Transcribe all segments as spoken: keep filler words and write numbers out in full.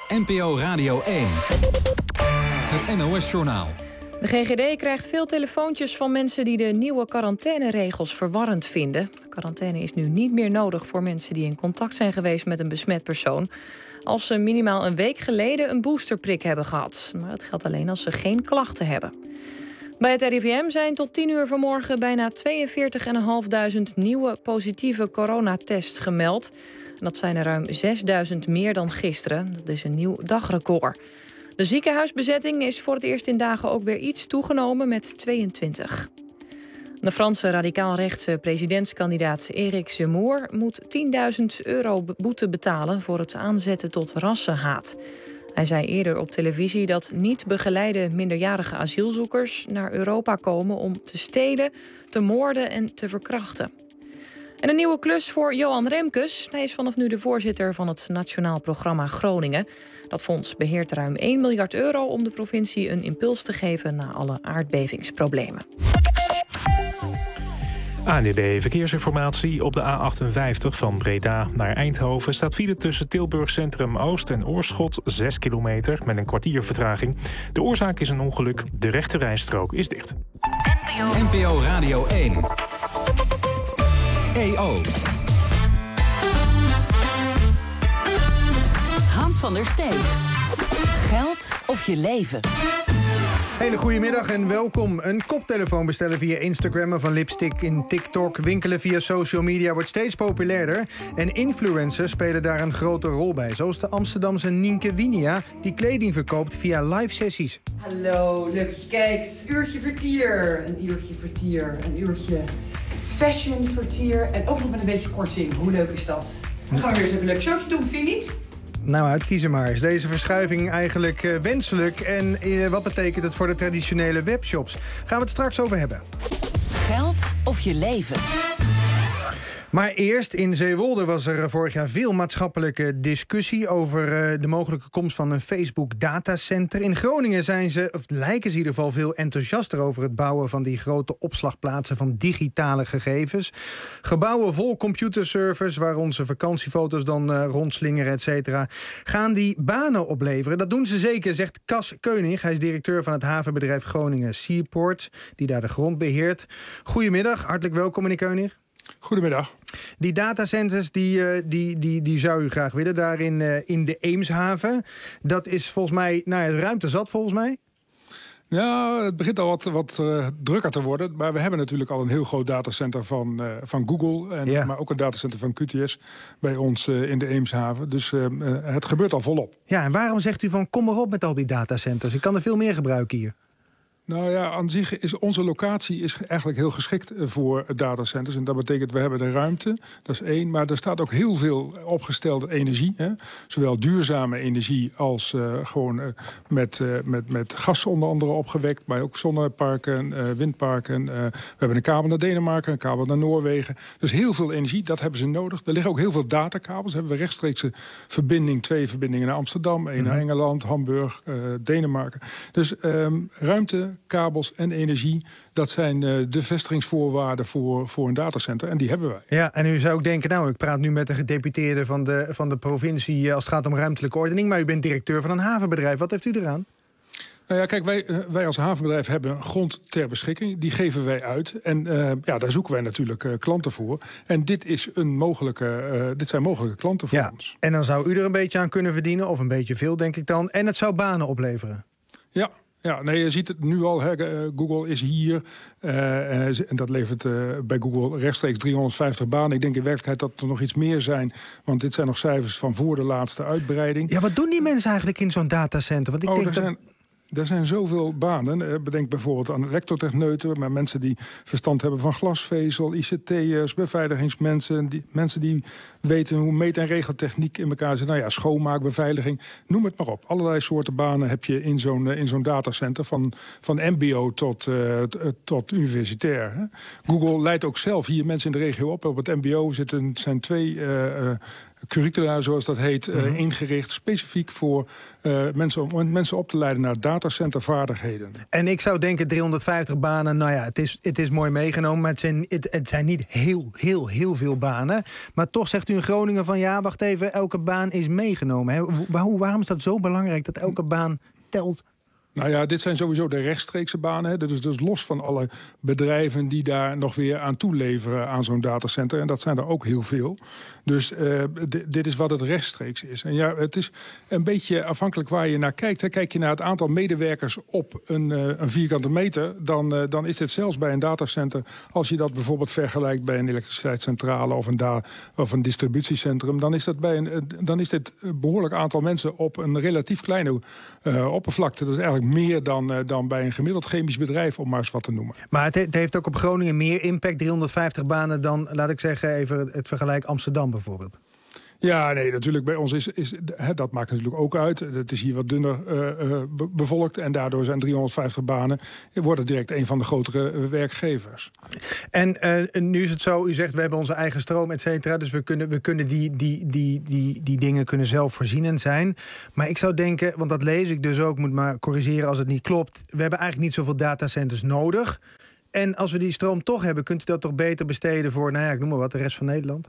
N P O Radio één. Het N O S-journaal. De G G D krijgt veel telefoontjes van mensen die de nieuwe quarantaineregels verwarrend vinden. Quarantaine is nu niet meer nodig voor mensen die in contact zijn geweest met een besmet persoon, als ze minimaal een week geleden een boosterprik hebben gehad. Maar dat geldt alleen als ze geen klachten hebben. Bij het R I V M zijn tot tien uur vanmorgen bijna tweeënveertigduizend vijfhonderd nieuwe positieve coronatests gemeld. En dat zijn er ruim zesduizend meer dan gisteren. Dat is een nieuw dagrecord. De ziekenhuisbezetting is voor het eerst in dagen ook weer iets toegenomen met tweeëntwintig. De Franse radicaal-rechtse presidentskandidaat Éric Zemmour moet tienduizend euro boete betalen voor het aanzetten tot rassenhaat. Hij zei eerder op televisie dat niet begeleide minderjarige asielzoekers naar Europa komen om te stelen, te moorden en te verkrachten. En een nieuwe klus voor Johan Remkes. Hij is vanaf nu de voorzitter van het Nationaal Programma Groningen. Dat fonds beheert ruim één miljard euro om de provincie een impuls te geven na alle aardbevingsproblemen. A N W B Verkeersinformatie. Op de A achtenvijftig van Breda naar Eindhoven staat file tussen Tilburg Centrum Oost en Oorschot zes kilometer met een kwartier vertraging. De oorzaak is een ongeluk. De rechte rijstrook is dicht. N P O Radio één. E O. Hans van der Steeg. Geld of je leven. Hele goede middag en welkom. Een koptelefoon bestellen via Instagram of een lipstick in TikTok. Winkelen via social media wordt steeds populairder. En influencers spelen daar een grote rol bij. Zoals de Amsterdamse Nienke Winia, die kleding verkoopt via live sessies. Hallo, leuk dat je kijkt. Uurtje vertier, een uurtje vertier, een uurtje fashion vertier. En ook nog met een beetje korting. Hoe leuk is dat? Dan gaan we weer eens even een leuk showtje doen, vind je niet? Nou, uitkiezen maar. Is deze verschuiving eigenlijk uh, wenselijk? En uh, wat betekent het voor de traditionele webshops? Gaan we het straks over hebben. Geld of je leven. Maar eerst, in Zeewolde was er vorig jaar veel maatschappelijke discussie over uh, de mogelijke komst van een Facebook datacenter. In Groningen zijn ze, of lijken ze in ieder geval, veel enthousiaster over het bouwen van die grote opslagplaatsen van digitale gegevens. Gebouwen vol computerservers waar onze vakantiefoto's dan uh, rondslingeren, et cetera. Gaan die banen opleveren? Dat doen ze zeker, zegt Cas Keunig. Hij is directeur van het havenbedrijf Groningen Seaport, die daar de grond beheert. Goedemiddag, hartelijk welkom meneer Keunig. Goedemiddag. Die datacenters die, uh, die, die, die zou u graag willen daar in, uh, in de Eemshaven. Dat is volgens mij, nou ja, ruimte zat volgens mij. Ja, het begint al wat, wat uh, drukker te worden. Maar we hebben natuurlijk al een heel groot datacenter van, uh, van Google. En, ja. Maar ook een datacenter van Q T S bij ons uh, in de Eemshaven. Dus uh, uh, het gebeurt al volop. Ja, en waarom zegt u van kom maar op met al die datacenters? Ik kan er veel meer gebruiken hier. Nou ja, aan zich is onze locatie is eigenlijk heel geschikt voor datacenters. En dat betekent, we hebben de ruimte, dat is één. Maar er staat ook heel veel opgestelde energie. Hè? Zowel duurzame energie als uh, gewoon uh, met, uh, met, met gas onder andere opgewekt. Maar ook zonneparken, uh, windparken. Uh, we hebben een kabel naar Denemarken, een kabel naar Noorwegen. Dus heel veel energie, dat hebben ze nodig. Er liggen ook heel veel datakabels. Hebben we rechtstreekse verbinding, twee verbindingen naar Amsterdam. één naar Engeland, Hamburg, uh, Denemarken. Dus um, ruimte, kabels en energie, dat zijn uh, de vestigingsvoorwaarden voor, voor een datacenter. En die hebben wij. Ja, en u zou ook denken, nou, ik praat nu met een gedeputeerde van de, van de provincie als het gaat om ruimtelijke ordening, maar u bent directeur van een havenbedrijf. Wat heeft u eraan? Nou ja, kijk, wij, wij als havenbedrijf hebben grond ter beschikking. Die geven wij uit. En uh, ja, daar zoeken wij natuurlijk uh, klanten voor. En dit, is een mogelijke, uh, dit zijn mogelijke klanten voor ja, ons. En dan zou u er een beetje aan kunnen verdienen, of een beetje veel, denk ik dan. En het zou banen opleveren. Ja. Ja, nee, je ziet het nu al. Hè, Google is hier. Uh, en dat levert uh, bij Google rechtstreeks driehonderdvijftig banen. Ik denk in werkelijkheid dat er nog iets meer zijn. Want dit zijn nog cijfers van voor de laatste uitbreiding. Ja, wat doen die mensen eigenlijk in zo'n datacenter? Want ik oh, denk er dat... zijn... Er zijn zoveel banen. Bedenk bijvoorbeeld aan elektrotechneuten, maar mensen die verstand hebben van glasvezel, I C T'ers, beveiligingsmensen, die, mensen die weten hoe meet- en regeltechniek in elkaar zit. Nou ja, schoonmaak, beveiliging, noem het maar op. Allerlei soorten banen heb je in zo'n, in zo'n datacenter, van, van mbo tot, uh, tot universitair. Hè. Google leidt ook zelf hier mensen in de regio op. Op het mbo zitten, zijn twee uh, uh, curricula, zoals dat heet, uh, Mm-hmm. ingericht. Specifiek voor uh, mensen om mensen op te leiden naar datacentervaardigheden. En ik zou denken driehonderdvijftig banen, nou ja, het is, het is mooi meegenomen, maar het zijn, het, het zijn niet heel, heel, heel veel banen. Maar toch zegt u in Groningen van ja, wacht even, elke baan is meegenomen. Hè? Waar, waarom is dat zo belangrijk dat elke baan telt? Nou ja, dit zijn sowieso de rechtstreekse banen. Hè. Dus, dus los van alle bedrijven die daar nog weer aan toeleveren aan zo'n datacenter. En dat zijn er ook heel veel. Dus uh, d- dit is wat het rechtstreeks is. En ja, het is een beetje afhankelijk waar je naar kijkt. Hè. Kijk je naar het aantal medewerkers op een, uh, een vierkante meter, dan, uh, dan is dit zelfs bij een datacenter, als je dat bijvoorbeeld vergelijkt bij een elektriciteitscentrale of een, da- of een distributiecentrum, dan is dat bij een, uh, dan is dit een behoorlijk aantal mensen op een relatief kleine uh, oppervlakte. Dat is eigenlijk meer dan, uh, dan bij een gemiddeld chemisch bedrijf, om maar eens wat te noemen. Maar het, he- het heeft ook op Groningen meer impact, driehonderdvijftig banen, dan, laat ik zeggen, even het vergelijk Amsterdam bijvoorbeeld. Ja, nee, natuurlijk. Bij ons is, is hè, dat maakt natuurlijk ook uit. Het is hier wat dunner uh, uh, be- bevolkt en daardoor zijn driehonderdvijftig banen, wordt het direct een van de grotere uh, werkgevers. En uh, nu is het zo, u zegt we hebben onze eigen stroom, et cetera. Dus we kunnen, we kunnen die, die, die, die, die dingen kunnen zelfvoorzienend zijn. Maar ik zou denken, want dat lees ik dus ook, moet maar corrigeren als het niet klopt. We hebben eigenlijk niet zoveel datacenters nodig. En als we die stroom toch hebben, kunt u dat toch beter besteden voor, nou ja, ik noem maar wat, de rest van Nederland?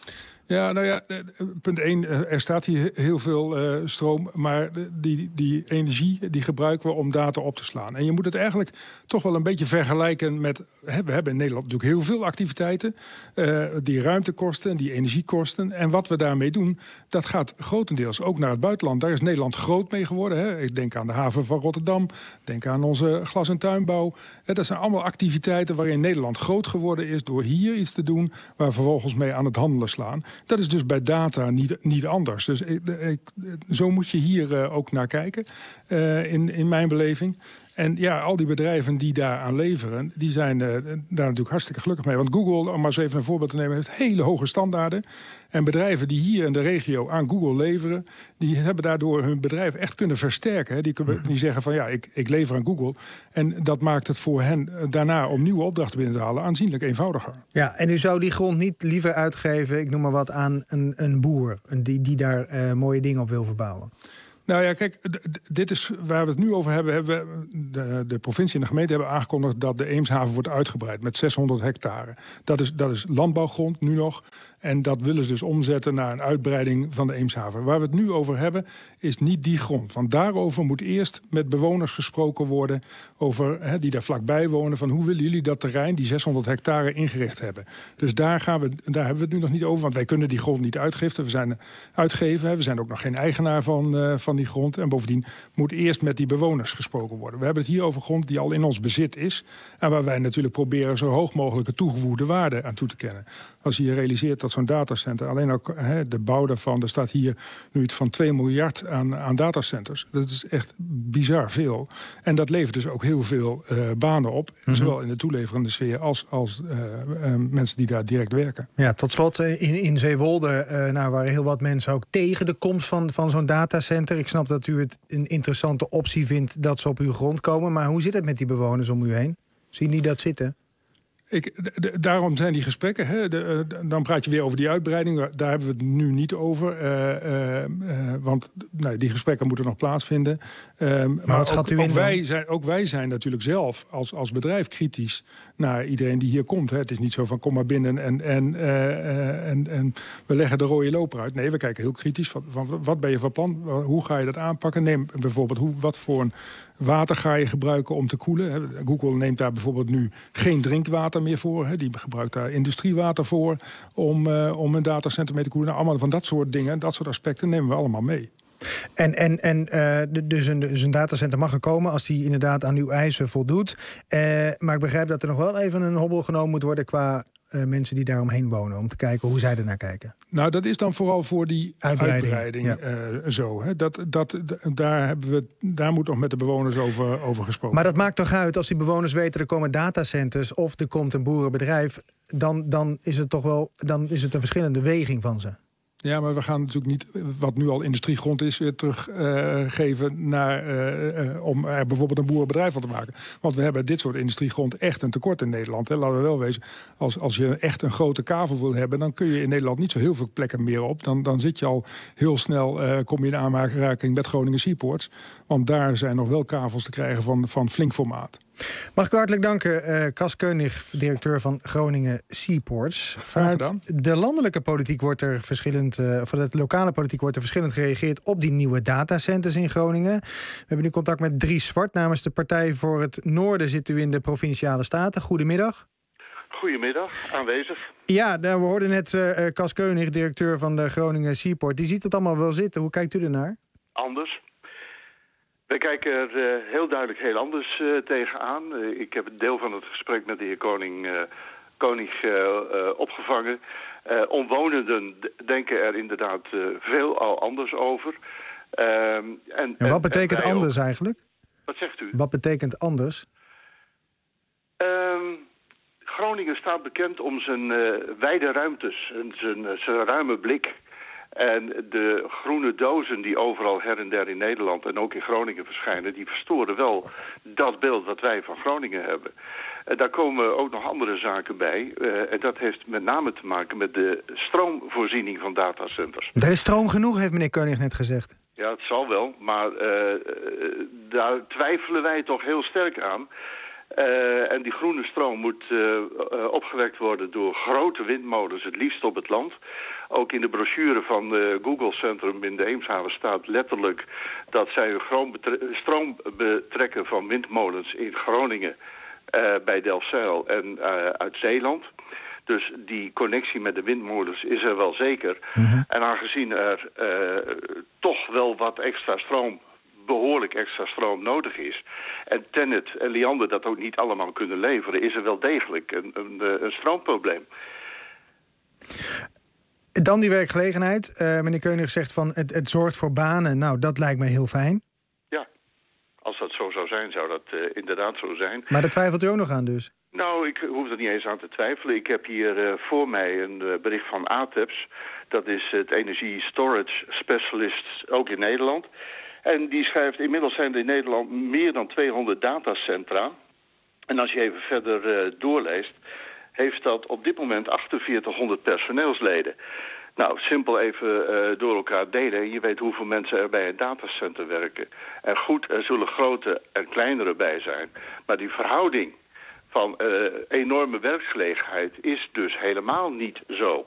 Ja, nou ja, punt één, er staat hier heel veel uh, stroom, maar die, die energie die gebruiken we om data op te slaan. En je moet het eigenlijk toch wel een beetje vergelijken met, hè, we hebben in Nederland natuurlijk heel veel activiteiten, uh, die ruimtekosten, die energiekosten. En wat we daarmee doen, dat gaat grotendeels ook naar het buitenland. Daar is Nederland groot mee geworden. Hè. Ik denk aan de haven van Rotterdam, denk aan onze glas- en tuinbouw. Uh, dat zijn allemaal activiteiten waarin Nederland groot geworden is door hier iets te doen, waar we vervolgens mee aan het handelen slaan. Dat is dus bij data niet, niet anders. Dus ik, ik, zo moet je hier uh, ook naar kijken, uh, in, in mijn beleving. En ja, al die bedrijven die daaraan leveren, die zijn uh, daar natuurlijk hartstikke gelukkig mee. Want Google, om maar eens even een voorbeeld te nemen, heeft hele hoge standaarden. En bedrijven die hier in de regio aan Google leveren, die hebben daardoor hun bedrijf echt kunnen versterken. Hè. Die, kunnen, die zeggen van ja, ik, ik lever aan Google. En dat maakt het voor hen daarna om nieuwe opdrachten binnen te halen aanzienlijk eenvoudiger. Ja, en u zou die grond niet liever uitgeven, ik noem maar wat, aan een, een boer die, die daar uh, mooie dingen op wil verbouwen? Nou ja, kijk, d- d- dit is waar we het nu over hebben. hebben we, de, de provincie en de gemeente hebben aangekondigd dat de Eemshaven wordt uitgebreid met zeshonderd hectare. Dat is, dat is landbouwgrond nu nog. En dat willen ze dus omzetten naar een uitbreiding van de Eemshaven. Waar we het nu over hebben, is niet die grond. Want daarover moet eerst met bewoners gesproken worden, over, hè, die daar vlakbij wonen, van hoe willen jullie dat terrein, die zeshonderd hectare, ingericht hebben. Dus daar, gaan we, daar hebben we het nu nog niet over, want wij kunnen die grond niet uitgiften. We zijn uitgeven, hè. We zijn ook nog geen eigenaar van, uh, van die grond. En bovendien moet eerst met die bewoners gesproken worden. We hebben het hier over grond die al in ons bezit is, en waar wij natuurlijk proberen zo hoog mogelijke toegevoegde waarde aan toe te kennen. Als je je realiseert dat zo'n datacenter, alleen ook he, de bouw daarvan, er staat hier nu iets van twee miljard aan, aan datacenters. Dat is echt bizar veel. En dat levert dus ook heel veel uh, banen op, mm-hmm. zowel in de toeleverende sfeer als, als uh, uh, mensen die daar direct werken. Ja, tot slot, in, in Zeewolde uh, nou, waren heel wat mensen ook tegen de komst van, van zo'n datacenter. Ik snap dat u het een interessante optie vindt dat ze op uw grond komen, maar hoe zit het met die bewoners om u heen? Zien die dat zitten? Ik, d- d- daarom zijn die gesprekken. Hè, de, de, dan praat je weer over die uitbreiding. Daar hebben we het nu niet over. Uh, uh, uh, want nou, die gesprekken moeten nog plaatsvinden. Uh, maar maar wat ook, gaat u ook, in wij zijn, ook wij zijn natuurlijk zelf als, als bedrijf kritisch naar iedereen die hier komt. Hè. Het is niet zo van kom maar binnen en, en, uh, uh, en, en we leggen de rode loper uit. Nee, we kijken heel kritisch van, van wat ben je van plan? Hoe ga je dat aanpakken? Neem bijvoorbeeld hoe, wat voor een water ga je gebruiken om te koelen. Google neemt daar bijvoorbeeld nu geen drinkwater meer voor. Die gebruikt daar industriewater voor om, uh, om een datacenter mee te koelen. Nou, allemaal van dat soort dingen, dat soort aspecten nemen we allemaal mee. En, en, en uh, dus, een, dus een datacenter mag er komen als die inderdaad aan uw eisen voldoet. Uh, maar ik begrijp dat er nog wel even een hobbel genomen moet worden qua Uh, mensen die daaromheen wonen, om te kijken hoe zij ernaar kijken. Nou, dat is dan vooral voor die uitbreiding, uitbreiding ja. uh, zo. Hè. Dat, dat, d- daar, hebben we, daar moet nog met de bewoners over, over gesproken. Maar dat maakt toch uit, als die bewoners weten er komen datacenters of er komt een boerenbedrijf, dan, dan is het toch wel dan is het een verschillende weging van ze. Ja, maar we gaan natuurlijk niet wat nu al industriegrond is weer teruggeven uh, naar uh, uh, om er bijvoorbeeld een boerenbedrijf van te maken. Want we hebben dit soort industriegrond echt een tekort in Nederland. Hè. Laten we wel wezen, als, als je echt een grote kavel wil hebben, dan kun je in Nederland niet zo heel veel plekken meer op. Dan, dan zit je al heel snel, uh, kom je in aanraking met Groningen Seaports. Want daar zijn nog wel kavels te krijgen van, van flink formaat. Mag ik u hartelijk danken, uh, Cas Keunig, directeur van Groningen Seaports. Vanuit de landelijke politiek wordt er verschillend, uh, vanuit de lokale politiek wordt er verschillend gereageerd op die nieuwe datacenters in Groningen. We hebben nu contact met Dries Zwart namens de Partij voor het Noorden. Zit u in de Provinciale Staten. Goedemiddag. Goedemiddag, aanwezig. Ja, we hoorden net uh, Cas Keunig, directeur van de Groningen Seaport. Die ziet het allemaal wel zitten. Hoe kijkt u ernaar? Anders. Wij kijken er uh, heel duidelijk heel anders uh, tegenaan. Uh, ik heb een deel van het gesprek met de heer Koning, uh, Koning uh, uh, opgevangen. Uh, omwonenden d- denken er inderdaad uh, veel al anders over. Uh, en, en wat en, betekent en anders ook eigenlijk? Wat zegt u? Wat betekent anders? Uh, Groningen staat bekend om zijn uh, wijde ruimtes en zijn, uh, zijn ruime blik. En de groene dozen die overal her en der in Nederland en ook in Groningen verschijnen, die verstoren wel dat beeld wat wij van Groningen hebben. En daar komen ook nog andere zaken bij. Uh, en dat heeft met name te maken met de stroomvoorziening van datacenters. Er is stroom genoeg, heeft meneer Keunig net gezegd. Ja, het zal wel, maar uh, daar twijfelen wij toch heel sterk aan. Uh, en die groene stroom moet uh, uh, opgewekt worden door grote windmolens, het liefst op het land. Ook in de brochure van uh, Google Centrum in de Eemshaven staat letterlijk dat zij een stroom betrekken van windmolens in Groningen, uh, bij Delfzijl en uh, uit Zeeland. Dus die connectie met de windmolens is er wel zeker. Mm-hmm. En aangezien er uh, toch wel wat extra stroom, behoorlijk extra stroom nodig is, en Tennet en Liander dat ook niet allemaal kunnen leveren, is er wel degelijk een, een, een stroomprobleem. Dan die werkgelegenheid. Uh, meneer Keunig zegt van het, het zorgt voor banen. Nou, dat lijkt me heel fijn. Ja, als dat zo zou zijn, zou dat uh, inderdaad zo zijn. Maar daar twijfelt u ook nog aan dus? Nou, ik hoef er niet eens aan te twijfelen. Ik heb hier uh, voor mij een uh, bericht van A T E P S. Dat is het Energie Storage Specialist, ook in Nederland. En die schrijft, inmiddels zijn er in Nederland meer dan tweehonderd datacentra. En als je even verder uh, doorleest, heeft dat op dit moment achtenveertighonderd personeelsleden. Nou, simpel even uh, door elkaar delen. En je weet hoeveel mensen er bij een datacenter werken. En goed, er zullen grote en kleinere bij zijn. Maar die verhouding van uh, enorme werkgelegenheid is dus helemaal niet zo.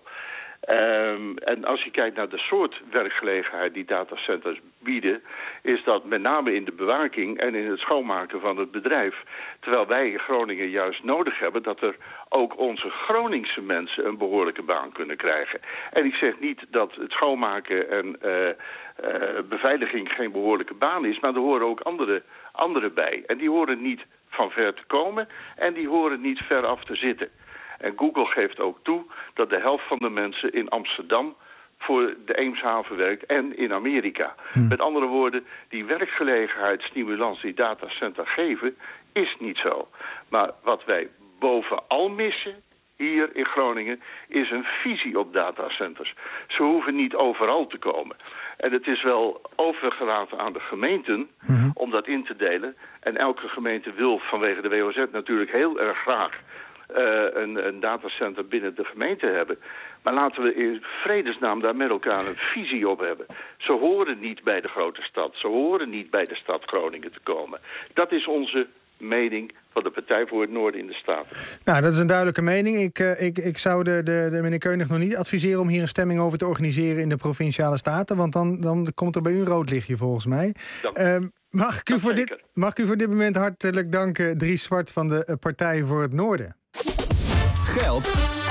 Um, en als je kijkt naar de soort werkgelegenheid die datacenters bieden, is dat met name in de bewaking en in het schoonmaken van het bedrijf. Terwijl wij in Groningen juist nodig hebben dat er ook onze Groningse mensen een behoorlijke baan kunnen krijgen. En ik zeg niet dat het schoonmaken en uh, uh, beveiliging geen behoorlijke baan is, maar er horen ook andere, andere bij. En die horen niet van ver te komen en die horen niet ver af te zitten. En Google geeft ook toe dat de helft van de mensen in Amsterdam voor de Eemshaven werkt en in Amerika. Hm. Met andere woorden, die werkgelegenheidsstimulans die datacenter geven, is niet zo. Maar wat wij bovenal missen hier in Groningen is een visie op datacenters. Ze hoeven niet overal te komen. En het is wel overgelaten aan de gemeenten hm. om dat in te delen. En elke gemeente wil vanwege de W O Z natuurlijk heel erg graag Uh, een, een datacenter binnen de gemeente hebben. Maar laten we in vredesnaam daar met elkaar een visie op hebben. Ze horen niet bij de grote stad. Ze horen niet bij de stad Groningen te komen. Dat is onze mening van de Partij voor het Noorden in de Staten. Nou, dat is een duidelijke mening. Ik, uh, ik, ik zou de, de, de meneer Keunig nog niet adviseren om hier een stemming over te organiseren in de Provinciale Staten. Want dan, dan komt er bij u een rood lichtje volgens mij. Uh, mag, ik u voor dit, mag ik u voor dit moment hartelijk danken, Dries Zwart van de Partij voor het Noorden. Geld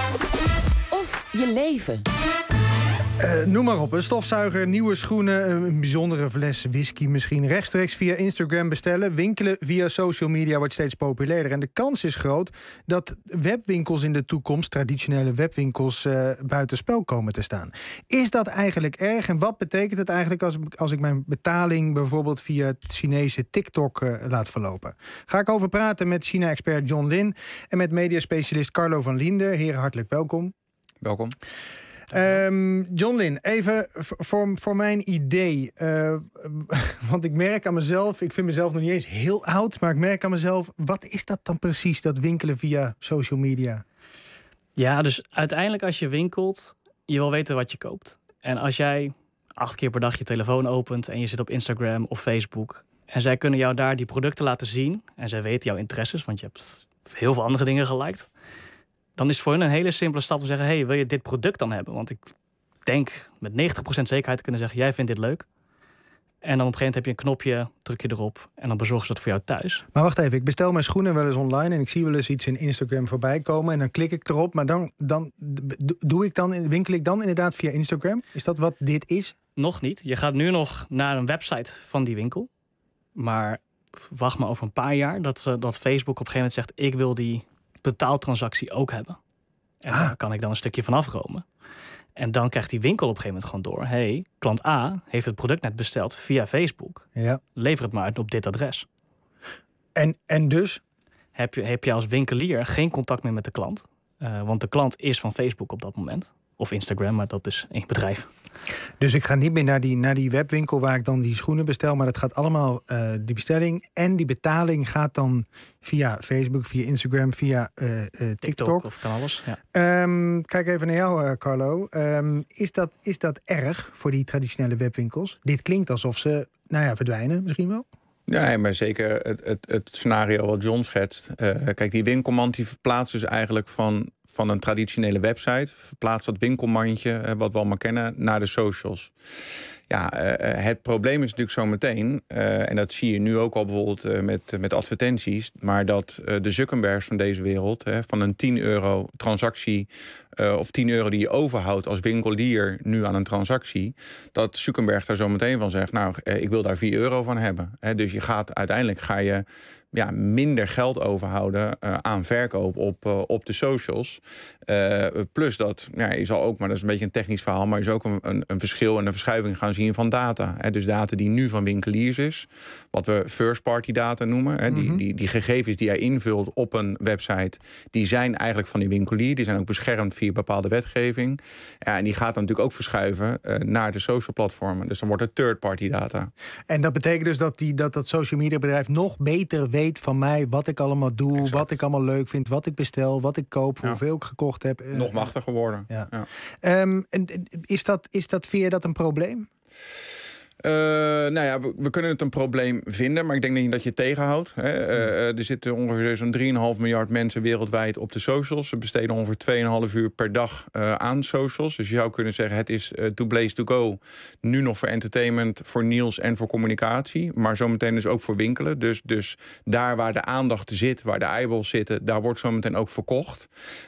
of je leven. Uh, noem maar op, een stofzuiger, nieuwe schoenen, een bijzondere fles whisky misschien. Rechtstreeks via Instagram bestellen. Winkelen via social media wordt steeds populairder. En de kans is groot dat webwinkels in de toekomst, traditionele webwinkels, uh, buitenspel komen te staan. Is dat eigenlijk erg? En wat betekent het eigenlijk als, als ik mijn betaling bijvoorbeeld via het Chinese TikTok uh, laat verlopen? Ga ik over praten met China-expert John Lin en met mediaspecialist Carlo van Liende. Heren, hartelijk welkom. Welkom. Um, John Lin, even voor, voor mijn idee. Uh, want ik merk aan mezelf, ik vind mezelf nog niet eens heel oud, maar ik merk aan mezelf, wat is dat dan precies, dat winkelen via social media? Ja, dus uiteindelijk als je winkelt, je wil weten wat je koopt. En als jij acht keer per dag je telefoon opent en je zit op Instagram of Facebook en zij kunnen jou daar die producten laten zien en zij weten jouw interesses, want je hebt heel veel andere dingen geliked, dan is het voor hen een hele simpele stap om te zeggen, hey, wil je dit product dan hebben? Want ik denk met negentig procent zekerheid te kunnen zeggen, jij vindt dit leuk. En dan op een gegeven moment heb je een knopje, druk je erop en dan bezorgen ze dat voor jou thuis. Maar wacht even, ik bestel mijn schoenen wel eens online en ik zie wel eens iets in Instagram voorbij komen en dan klik ik erop, maar dan, dan doe ik dan, winkel ik dan inderdaad via Instagram? Is dat wat dit is? Nog niet. Je gaat nu nog naar een website van die winkel. Maar wacht maar over een paar jaar dat, dat Facebook op een gegeven moment zegt, ik wil die betaaltransactie ook hebben. En ah. daar kan ik dan een stukje van afromen. En dan krijgt die winkel op een gegeven moment gewoon door, hey, klant A heeft het product net besteld via Facebook. Ja. Lever het maar op dit adres. En, en dus? Heb je, heb je als winkelier geen contact meer met de klant. Uh, want de klant is van Facebook op dat moment. Of Instagram, maar dat is één bedrijf. Dus ik ga niet meer naar die, naar die webwinkel waar ik dan die schoenen bestel, maar dat gaat allemaal, uh, die bestelling en die betaling gaat dan via Facebook, via Instagram, via uh, uh, TikTok. TikTok of kan alles, ja. Um, kijk even naar jou, uh, Carlo. Um, is, dat, is dat erg voor die traditionele webwinkels? Dit klinkt alsof ze, nou ja, verdwijnen misschien wel. Ja, maar zeker het, het, het scenario wat John schetst. Uh, kijk, die winkelmand die verplaatst dus eigenlijk van, van een traditionele website, verplaatst dat winkelmandje, uh, wat we allemaal kennen, naar de socials. Ja, uh, het probleem is natuurlijk zo meteen, uh, en dat zie je nu ook al bijvoorbeeld uh, met, uh, met advertenties, maar dat uh, de Zuckerbergs van deze wereld, uh, van een tien euro transactie uh, of tien euro die je overhoudt als winkelier nu aan een transactie, dat Zuckerberg daar zo meteen van zegt, nou, uh, ik wil daar vier euro van hebben. Uh, dus je gaat uiteindelijk ga je ja, minder geld overhouden uh, aan verkoop op, uh, op de socials. Uh, plus dat, ja, je zal ook, maar dat is een beetje een technisch verhaal, maar je zal ook een, een, een verschil en een verschuiving gaan zien van data. Hè. Dus data die nu van winkeliers is, wat we first-party data noemen. Hè. Die, mm-hmm. die, die gegevens die jij invult op een website, die zijn eigenlijk van die winkelier. Die zijn ook beschermd via bepaalde wetgeving. Ja, en die gaat dan natuurlijk ook verschuiven uh, naar de social platformen. Dus dan wordt het third-party data. En dat betekent dus dat die, dat, dat social media bedrijf nog beter weet van mij wat ik allemaal doe, exact. Wat ik allemaal leuk vind, wat ik bestel, wat ik koop, ja. hoeveel ik gekocht heb. Nog machtiger worden. Ja. Ja. Um, en, is dat, is dat, vind je dat een probleem? Uh, nou ja, we, we kunnen het een probleem vinden, maar ik denk niet dat je het tegenhoudt. Hè. Uh, er zitten ongeveer zo'n drie komma vijf miljard mensen wereldwijd op de socials. Ze besteden ongeveer twee komma vijf uur per dag uh, aan socials. Dus je zou kunnen zeggen, het is uh, to blaze to go. Nu nog voor entertainment, voor nieuws en voor communicatie. Maar zometeen dus ook voor winkelen. Dus, dus daar waar de aandacht zit, waar de eyeballs zitten, daar wordt zometeen ook verkocht.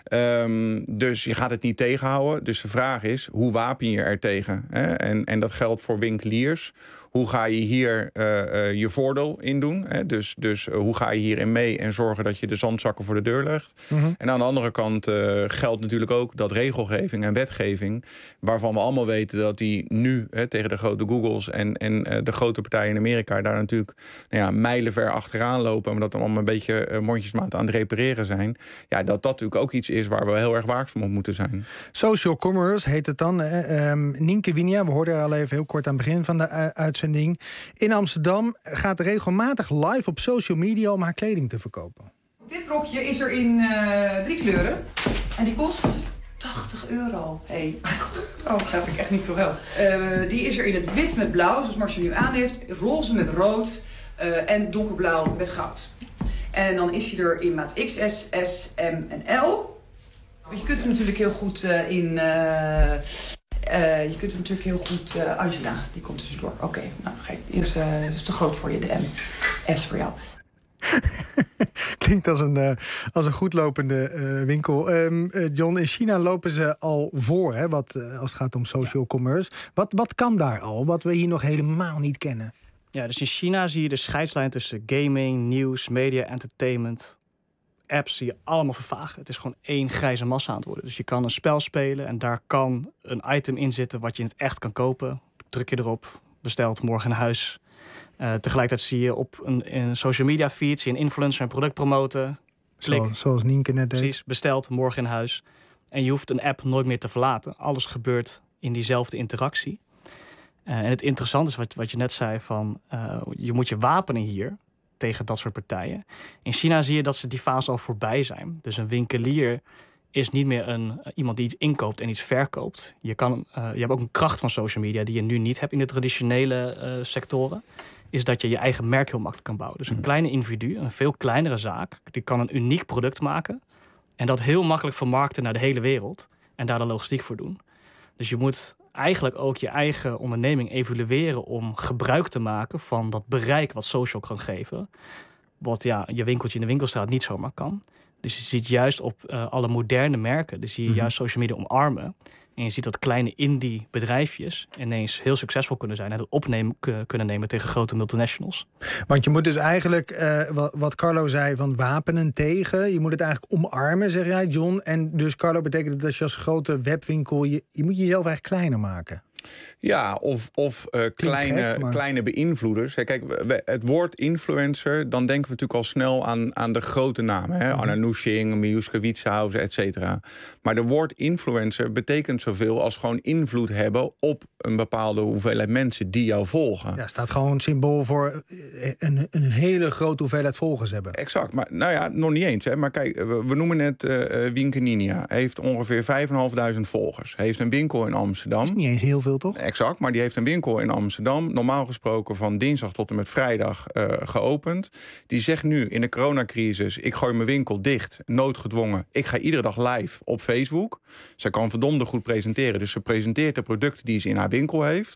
Um, dus je gaat het niet tegenhouden. Dus de vraag is, hoe wapen je er tegen? Hè? En, en dat geldt voor winkeliers. Hoe ga je hier uh, uh, je voordeel in doen? Hè? Dus, dus uh, hoe ga je hierin mee en zorgen dat je de zandzakken voor de deur legt? Mm-hmm. En aan de andere kant uh, geldt natuurlijk ook dat regelgeving en wetgeving, waarvan we allemaal weten dat die nu hè, tegen de grote Googles en, en uh, de grote partijen in Amerika daar natuurlijk nou ja, mijlenver achteraan lopen, maar dat allemaal een beetje uh, mondjesmaat aan het repareren zijn. Ja, dat dat natuurlijk ook iets is waar we heel erg waakzaam op moeten zijn. Social commerce heet het dan. Uh, um, Nienke Winia, we hoorden al even heel kort aan het begin van de uh, uitzending. In Amsterdam gaat regelmatig live op social media om haar kleding te verkopen. Dit rokje is er in uh, drie kleuren. En die kost tachtig euro. Hé, hey, oh, dat vind ik echt niet veel geld. Uh, die is er in het wit met blauw, zoals Marcel nu aan heeft. Roze met rood uh, en donkerblauw met goud. En dan is hij er in maat X S, S, M en L. Je kunt hem natuurlijk heel goed uh, in... Uh, Uh, je kunt hem natuurlijk heel goed... Uh, Angela, die komt tussendoor. Oké, okay, nou, geef. Die is, uh, is te groot voor je, de M. S voor jou. Klinkt als een, uh, als een goedlopende uh, winkel. Um, uh, John, in China lopen ze al voor, hè, wat, uh, als het gaat om social commerce. Wat, wat kan daar al, wat we hier nog helemaal niet kennen? Ja, dus in China zie je de scheidslijn tussen gaming, nieuws, media, entertainment, apps zie je allemaal vervagen. Het is gewoon één grijze massa aan het worden. Dus je kan een spel spelen en daar kan een item in zitten wat je in het echt kan kopen. Druk je erop, bestelt morgen in huis. Uh, tegelijkertijd zie je op een, een social media feed, zie je een influencer een product promoten. Klik. Zo, zoals Nienke net deed. Precies, besteld, morgen in huis. En je hoeft een app nooit meer te verlaten. Alles gebeurt in diezelfde interactie. Uh, en het interessante is wat, wat je net zei van... Uh, je moet je wapenen hier tegen dat soort partijen. In China zie je dat ze die fase al voorbij zijn. Dus een winkelier is niet meer een, iemand die iets inkoopt en iets verkoopt. Je, kan, uh, je hebt ook een kracht van social media die je nu niet hebt in de traditionele uh, sectoren. Is dat je je eigen merk heel makkelijk kan bouwen. Dus een kleine individu, een veel kleinere zaak, die kan een uniek product maken. En dat heel makkelijk vermarkten naar de hele wereld. En daar de logistiek voor doen. Dus je moet eigenlijk ook je eigen onderneming evalueren om gebruik te maken van dat bereik wat social kan geven. Wat ja, je winkeltje in de winkelstraat niet zomaar kan. Dus je ziet juist op uh, alle moderne merken, dus zie je mm-hmm. juist social media omarmen. En je ziet dat kleine indie bedrijfjes ineens heel succesvol kunnen zijn en het opnemen kunnen nemen tegen grote multinationals. Want je moet dus eigenlijk, uh, wat, wat Carlo zei, van wapenen tegen. Je moet het eigenlijk omarmen, zeg jij, John. En dus Carlo, betekent dat als je als grote webwinkel, je, je moet jezelf eigenlijk kleiner maken. Ja, of, of uh, kleine, gek, maar... kleine beïnvloeders. Kijk, we, het woord influencer, dan denken we natuurlijk al snel aan, aan de grote namen. Hè? Mm-hmm. Anna Nushing, Miuska Wietshaus, et cetera. Maar de woord influencer betekent zoveel als gewoon invloed hebben op een bepaalde hoeveelheid mensen die jou volgen. Ja, staat gewoon een symbool voor een, een hele grote hoeveelheid volgers hebben. Exact, maar nou ja, nog niet eens. Hè. Maar kijk, we, we noemen net uh, Wienke Ninia. Heeft ongeveer vijfduizend vijfhonderd volgers. Heeft een winkel in Amsterdam. Dat is niet eens heel veel, toch? Exact, maar die heeft een winkel in Amsterdam. Normaal gesproken van dinsdag tot en met vrijdag uh, geopend. Die zegt nu in de coronacrisis, ik gooi mijn winkel dicht, noodgedwongen. Ik ga iedere dag live op Facebook. Zij kan verdomde goed presenteren. Dus ze presenteert de producten die ze in haar winkel heeft.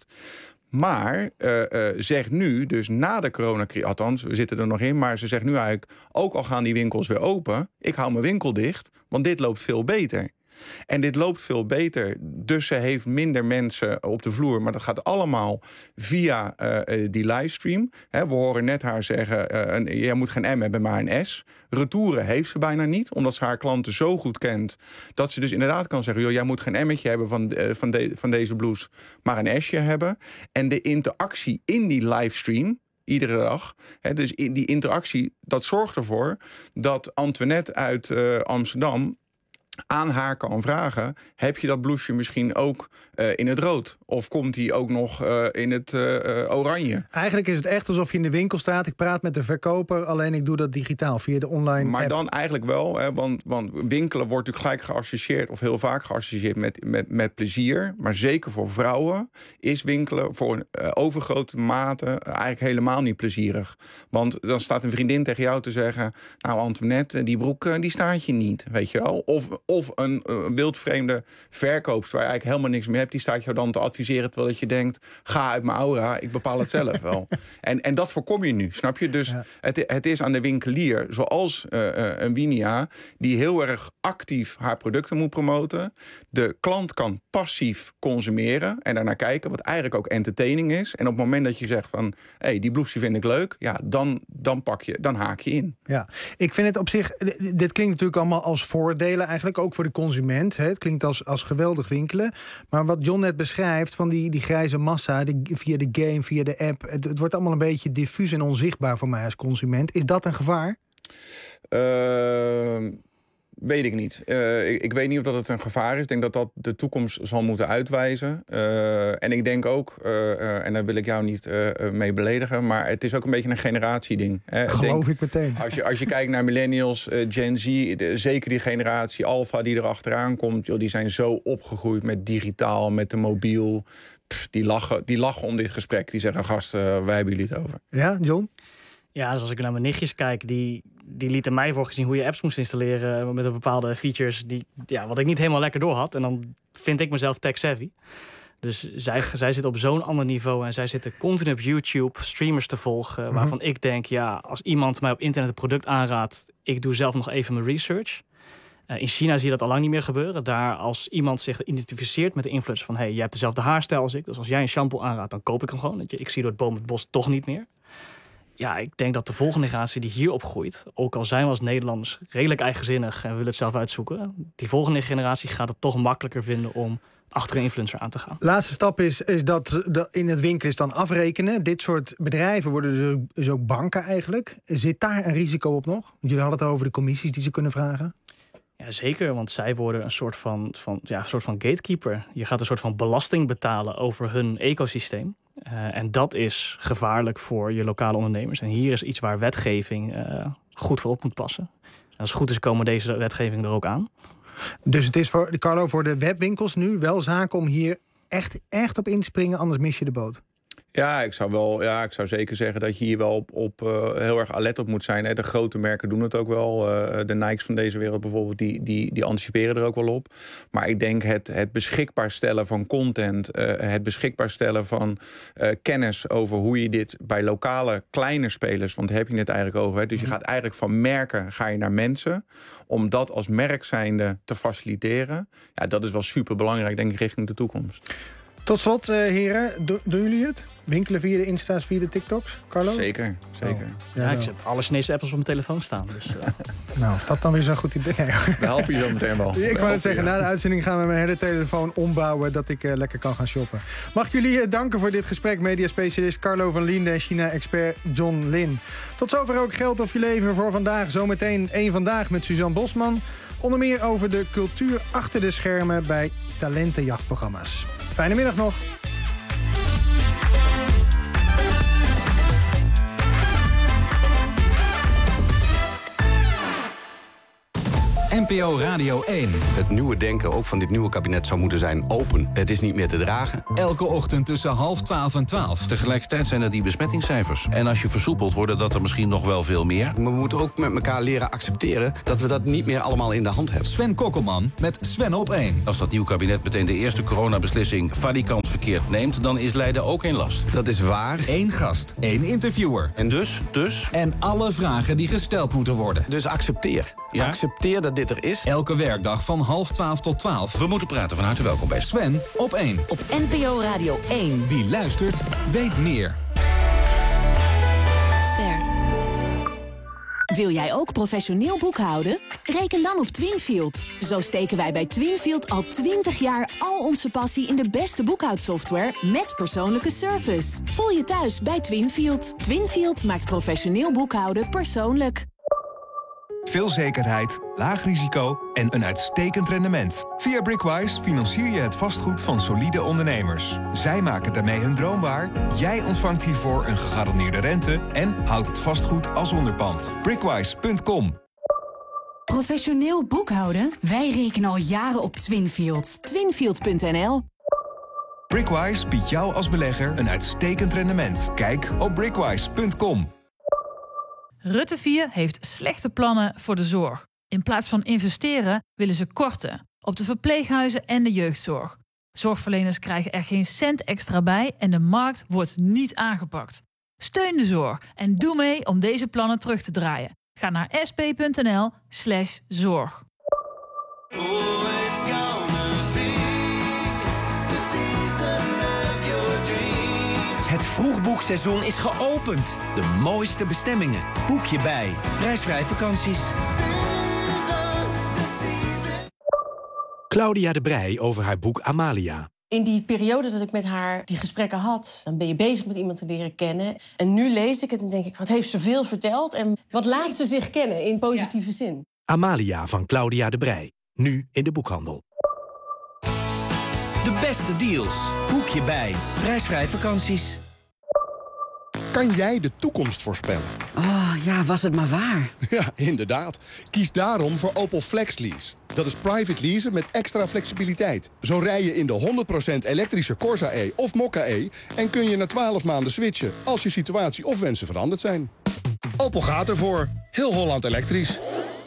Maar uh, uh, zegt nu, dus na de coronacrisis, althans, we zitten er nog in, maar ze zegt nu eigenlijk, ook al gaan die winkels weer open, ik hou mijn winkel dicht, want dit loopt veel beter. En dit loopt veel beter, dus ze heeft minder mensen op de vloer. Maar dat gaat allemaal via uh, die livestream. He, we horen net haar zeggen, uh, een, jij moet geen M hebben, maar een S. Retouren heeft ze bijna niet, omdat ze haar klanten zo goed kent, dat ze dus inderdaad kan zeggen, joh, jij moet geen M'tje hebben van, uh, van, de, van deze blouse, maar een S'je hebben. En de interactie in die livestream, iedere dag. He, dus in die interactie, dat zorgt ervoor dat Antoinette uit uh, Amsterdam aan haar kan vragen, heb je dat blouseje misschien ook uh, in het rood? Of komt die ook nog uh, in het uh, oranje? Eigenlijk is het echt alsof je in de winkel staat. Ik praat met de verkoper, alleen ik doe dat digitaal via de online Maar app. Dan eigenlijk wel, hè, want, want winkelen wordt natuurlijk gelijk geassocieerd, of heel vaak geassocieerd met, met, met plezier. Maar zeker voor vrouwen is winkelen voor een uh, overgrote mate eigenlijk helemaal niet plezierig. Want dan staat een vriendin tegen jou te zeggen, nou Antoinette, die broek die staat je niet, weet je wel. Of Of een, een wildvreemde verkoopster waar je eigenlijk helemaal niks meer hebt, die staat jou dan te adviseren terwijl dat je denkt, ga uit mijn aura, ik bepaal het zelf wel. En, en dat voorkom je nu, snap je? Dus ja. het, het is aan de winkelier, zoals uh, uh, een Winia, die heel erg actief haar producten moet promoten. De klant kan passief consumeren en daarnaar kijken, wat eigenlijk ook entertaining is. En op het moment dat je zegt van, hé, hey, die blouse vind ik leuk, ja, dan, dan pak je, dan haak je in. Ja, ik vind het op zich, dit klinkt natuurlijk allemaal als voordelen eigenlijk, ook voor de consument. Hè. Het klinkt als, als geweldig winkelen. Maar wat John net beschrijft van die, die grijze massa, die, via de game, via de app, het, het wordt allemaal een beetje diffuus en onzichtbaar voor mij als consument. Is dat een gevaar? Uh... Weet ik niet. Uh, ik, ik weet niet of dat het een gevaar is. Ik denk dat dat de toekomst zal moeten uitwijzen. Uh, en ik denk ook, uh, uh, en daar wil ik jou niet uh, mee beledigen, maar het is ook een beetje een generatieding. Hè. Geloof denk, ik meteen. Als je, als je kijkt naar millennials, uh, Gen Z, de, zeker die generatie Alpha die er achteraan komt, joh, die zijn zo opgegroeid met digitaal, met de mobiel. Pff, die, lachen, die lachen om dit gesprek. Die zeggen, gasten, uh, wij hebben jullie het over. Ja, John? Ja, dus als ik naar mijn nichtjes kijk, die, die lieten mij voor gezien hoe je apps moest installeren met een bepaalde features die, ja, wat ik niet helemaal lekker door had. En dan vind ik mezelf tech-savvy. Dus zij, zij zitten op zo'n ander niveau en zij zitten continu op YouTube streamers te volgen, mm-hmm. waarvan ik denk, ja, als iemand mij op internet een product aanraadt, ik doe zelf nog even mijn research. Uh, in China zie je dat al lang niet meer gebeuren. Daar als iemand zich identificeert met de influencer van, hey, jij hebt dezelfde haarstijl als ik, dus als jij een shampoo aanraadt, dan koop ik hem gewoon. Ik zie door het boom het bos toch niet meer. Ja, ik denk dat de volgende generatie die hierop groeit, ook al zijn we als Nederlanders redelijk eigenzinnig en willen het zelf uitzoeken, die volgende generatie gaat het toch makkelijker vinden om achter een influencer aan te gaan. Laatste stap is, is dat, dat in het winkel is dan afrekenen. Dit soort bedrijven worden dus ook, dus ook banken eigenlijk. Zit daar een risico op nog? Want jullie hadden het over de commissies die ze kunnen vragen. Ja, Ja, zeker, want zij worden een soort van, van, ja, een soort van gatekeeper. Je gaat een soort van belasting betalen over hun ecosysteem. Uh, en dat is gevaarlijk voor je lokale ondernemers. En hier is iets waar wetgeving uh, goed voor op moet passen. En als het goed is, komen deze wetgeving er ook aan. Dus het is voor, Carlo, voor de webwinkels nu wel zaak om hier echt, echt op in te springen, anders mis je de boot. Ja, ik zou wel, ja, ik zou zeker zeggen dat je hier wel op, op uh, heel erg alert op moet zijn. Hè. De grote merken doen het ook wel. Uh, de Nikes van deze wereld bijvoorbeeld, die, die, die anticiperen er ook wel op. Maar ik denk het, het beschikbaar stellen van content, uh, het beschikbaar stellen van uh, kennis over hoe je dit bij lokale kleine spelers, want daar heb je het eigenlijk over. Hè. Dus je gaat eigenlijk van merken ga je naar mensen, om dat als merk zijnde te faciliteren. Ja, dat is wel super belangrijk, denk ik, richting de toekomst. Tot slot, uh, heren, do, doen jullie het? Winkelen via de Insta's, via de TikToks? Carlo? Zeker, zeker. Oh. Ja, ja, ik heb alle Chinese apples op mijn telefoon staan. Dus, uh. nou, of dat dan weer zo'n goed idee. We helpen je zo meteen wel. Ik wou het zeggen, na de uitzending gaan we mijn hele telefoon ombouwen, dat ik uh, lekker kan gaan shoppen. Mag ik jullie uh, danken voor dit gesprek, mediaspecialist Carlo van Liende en China-expert John Lin. Tot zover ook Geld of je leven voor vandaag. Zometeen één Vandaag met Suzanne Bosman. Onder meer over de cultuur achter de schermen bij talentenjachtprogramma's. Fijne middag nog. N P O Radio één. Het nieuwe denken, ook van dit nieuwe kabinet, zou moeten zijn open. Het is niet meer te dragen. Elke ochtend tussen half twaalf en twaalf. Tegelijkertijd zijn er die besmettingscijfers. En als je versoepelt, worden dat er misschien nog wel veel meer. Maar we moeten ook met elkaar leren accepteren dat we dat niet meer allemaal in de hand hebben. Sven Kokkelman met Sven op één. Als dat nieuwe kabinet meteen de eerste coronabeslissing valikant verkeerd neemt, dan is Leiden ook in last. Dat is waar. Eén gast, één interviewer. En dus, dus... En alle vragen die gesteld moeten worden. Dus accepteer. Ja? Accepteer dat dit er is. Elke werkdag van half twaalf tot twaalf. We moeten praten. Van harte welkom bij Sven op één. Op N P O Radio één. Wie luistert, weet meer. Ster. Wil jij ook professioneel boekhouden? Reken dan op Twinfield. Zo steken wij bij Twinfield al twintig jaar al onze passie in de beste boekhoudsoftware met persoonlijke service. Voel je thuis bij Twinfield. Twinfield maakt professioneel boekhouden persoonlijk. Veel zekerheid, laag risico en een uitstekend rendement. Via Brickwise financier je het vastgoed van solide ondernemers. Zij maken daarmee hun droom waar. Jij ontvangt hiervoor een gegarandeerde rente en houdt het vastgoed als onderpand. Brickwise punt com. Professioneel boekhouden? Wij rekenen al jaren op Twinfield. Twinfield punt n l. Brickwise biedt jou als belegger een uitstekend rendement. Kijk op brickwise punt com. Rutte vier heeft slechte plannen voor de zorg. In plaats van investeren willen ze korten op de verpleeghuizen en de jeugdzorg. Zorgverleners krijgen er geen cent extra bij en de markt wordt niet aangepakt. Steun de zorg en doe mee om deze plannen terug te draaien. Ga naar s p punt n l slash zorg. Het vroegboekseizoen is geopend. De mooiste bestemmingen. Boek je bij. Prijsvrij vakanties. Claudia de Breij over haar boek Amalia. In die periode dat ik met haar die gesprekken had, dan ben je bezig met iemand te leren kennen. En nu lees ik het en denk ik, wat heeft ze veel verteld? En wat laat ze zich kennen in positieve zin? Amalia van Claudia de Breij. Nu in de boekhandel. De beste deals. Boek je bij. Prijsvrij vakanties. Kan jij de toekomst voorspellen? Oh, ja, was het maar waar. Ja, inderdaad. Kies daarom voor Opel FlexLease. Dat is private leasen met extra flexibiliteit. Zo rij je in de honderd procent elektrische Corsa E of Mokka E... en kun je na twaalf maanden switchen als je situatie of wensen veranderd zijn. Opel gaat ervoor. Heel Holland elektrisch.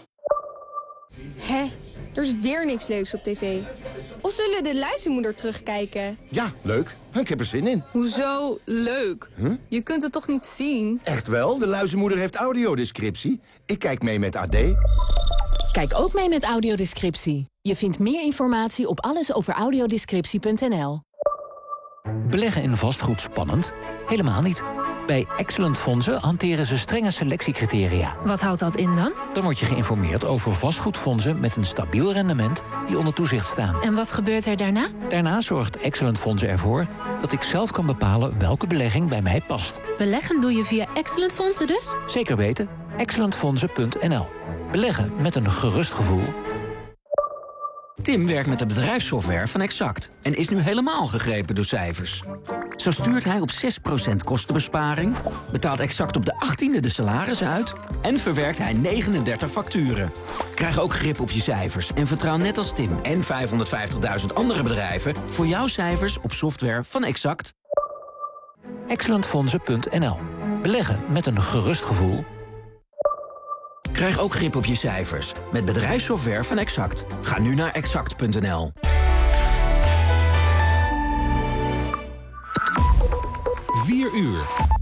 Hé, er is weer niks leuks op tv. Of zullen we de luizenmoeder terugkijken? Ja, leuk. Ik heb er zin in. Hoezo leuk? Huh? Je kunt het toch niet zien? Echt wel, de luizenmoeder heeft audiodescriptie. Ik kijk mee met A D. Kijk ook mee met audiodescriptie. Je vindt meer informatie op alles over audiodescriptie punt n l. Beleggen in vastgoed spannend? Helemaal niet. Bij Excellent Fondsen hanteren ze strenge selectiecriteria. Wat houdt dat in dan? Dan word je geïnformeerd over vastgoedfondsen met een stabiel rendement die onder toezicht staan. En wat gebeurt er daarna? Daarna zorgt Excellent Fondsen ervoor dat ik zelf kan bepalen welke belegging bij mij past. Beleggen doe je via Excellent Fondsen dus? Zeker weten. excellent fondsen punt n l. Beleggen met een gerust gevoel. Tim werkt met de bedrijfssoftware van Exact en is nu helemaal gegrepen door cijfers. Zo stuurt hij op zes procent kostenbesparing, betaalt Exact op de achttiende de salarissen uit en verwerkt hij negenendertig facturen. Krijg ook grip op je cijfers en vertrouw net als Tim en vijfhonderdvijftigduizend andere bedrijven voor jouw cijfers op software van Exact. excellent fondsen punt n l. Beleggen met een gerust gevoel. Krijg ook grip op je cijfers met bedrijfssoftware van Exact. Ga nu naar exact punt n l. vier uur.